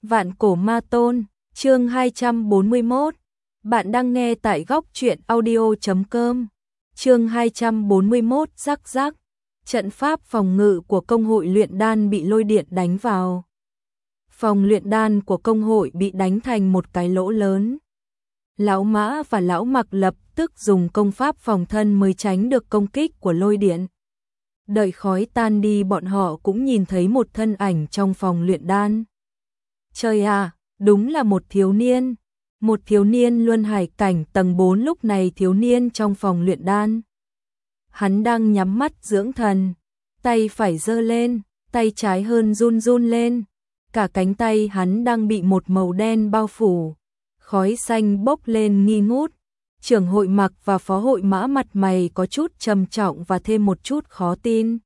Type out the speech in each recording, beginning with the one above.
Vạn Cổ Ma Tôn, chương 241. Bạn đang nghe tại góc truyện audio.com. Chương 241 rắc rắc. Trận pháp phòng ngự của công hội luyện đan bị lôi điện đánh vào. Phòng luyện đan của công hội bị đánh thành một cái lỗ lớn. Lão Mã và Lão Mặc lập tức dùng công pháp phòng thân mới tránh được công kích của lôi điện. Đợi khói tan đi, bọn họ cũng nhìn thấy một thân ảnh trong phòng luyện đan. Trời à, đúng là một thiếu niên. Một thiếu niên luân hải cảnh tầng 4. Lúc này thiếu niên trong phòng luyện đan. Hắn đang nhắm mắt dưỡng thần. Tay phải giơ lên, tay trái hơn run run lên. Cả cánh tay hắn đang bị một màu đen bao phủ. Khói xanh bốc lên nghi ngút. Trưởng hội Mặc và phó hội Mã mặt mày có chút trầm trọng và thêm một chút khó tin.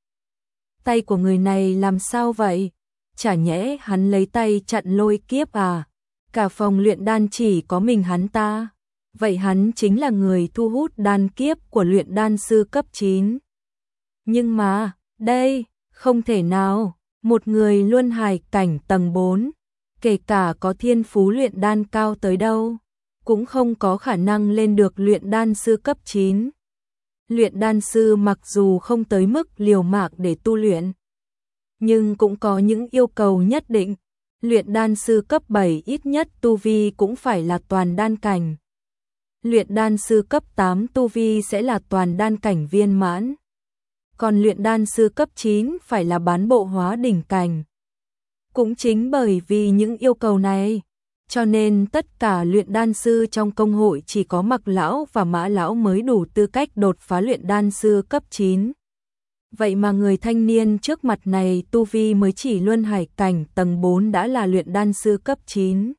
Tay của người này làm sao vậy? Chả nhẽ hắn lấy tay chặn lôi kiếp à? Cả phòng luyện đan chỉ có mình hắn ta. Vậy hắn chính là người thu hút đan kiếp của luyện đan sư cấp 9. Nhưng mà, đây, không thể nào. Một người luân hải cảnh tầng 4, kể cả có thiên phú luyện đan cao tới đâu, cũng không có khả năng lên được luyện đan sư cấp 9. Luyện đan sư mặc dù không tới mức liều mạng để tu luyện, nhưng cũng có những yêu cầu nhất định. Luyện đan sư cấp 7 ít nhất tu vi cũng phải là toàn đan cảnh. Luyện đan sư cấp 8 tu vi sẽ là toàn đan cảnh viên mãn. Còn luyện đan sư cấp 9 phải là bán bộ hóa đỉnh cảnh. Cũng chính bởi vì những yêu cầu này, cho nên tất cả luyện đan sư trong công hội chỉ có Mặc lão và Mã lão mới đủ tư cách đột phá luyện đan sư cấp 9. Vậy mà người thanh niên trước mặt này tu vi mới chỉ luân hải cảnh tầng 4 đã là luyện đan sư cấp 9.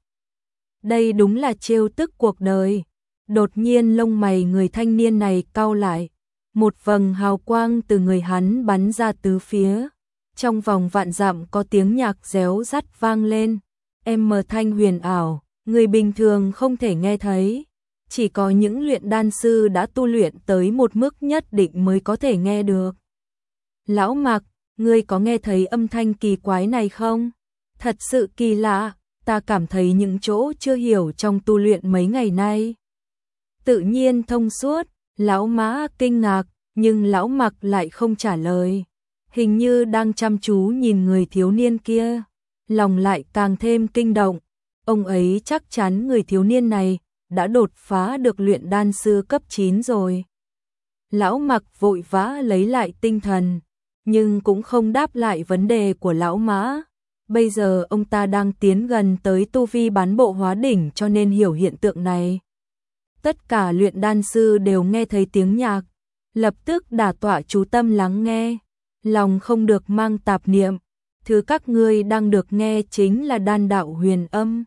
Đây đúng là trêu tức cuộc đời. Đột nhiên lông mày người thanh niên này cau lại. Một vầng hào quang từ người hắn bắn ra tứ phía. Trong vòng vạn dặm có tiếng nhạc réo rắt vang lên. Thanh huyền ảo, người bình thường không thể nghe thấy. Chỉ có những luyện đan sư đã tu luyện tới một mức nhất định mới có thể nghe được. Lão Mặc, ngươi có nghe thấy âm thanh kỳ quái này không? Thật sự kỳ lạ, ta cảm thấy những chỗ chưa hiểu trong tu luyện mấy ngày nay. Tự nhiên thông suốt, Lão Mã kinh ngạc, nhưng Lão Mặc lại không trả lời. Hình như đang chăm chú nhìn người thiếu niên kia, lòng lại càng thêm kinh động. Ông ấy chắc chắn người thiếu niên này đã đột phá được luyện đan sư cấp 9 rồi. Lão Mặc vội vã lấy lại tinh thần, nhưng cũng không đáp lại vấn đề của Lão Mã. Bây giờ ông ta đang tiến gần tới tu vi bán bộ hóa đỉnh cho nên hiểu hiện tượng này. Tất cả luyện đan sư đều nghe thấy tiếng nhạc, lập tức đả tọa chú tâm lắng nghe, lòng không được mang tạp niệm. Thứ các ngươi đang được nghe chính là đan đạo huyền âm,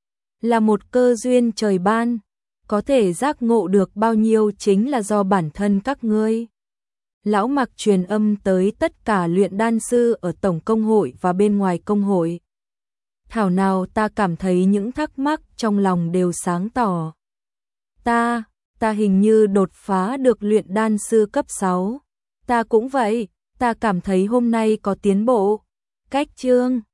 là một cơ duyên trời ban, có thể giác ngộ được bao nhiêu chính là do bản thân các ngươi. Lão Mặc truyền âm tới tất cả luyện đan sư ở tổng công hội và bên ngoài công hội. Thảo nào ta cảm thấy những thắc mắc trong lòng đều sáng tỏ. Ta hình như đột phá được luyện đan sư cấp 6. Ta cũng vậy, ta cảm thấy hôm nay có tiến bộ. Cách chương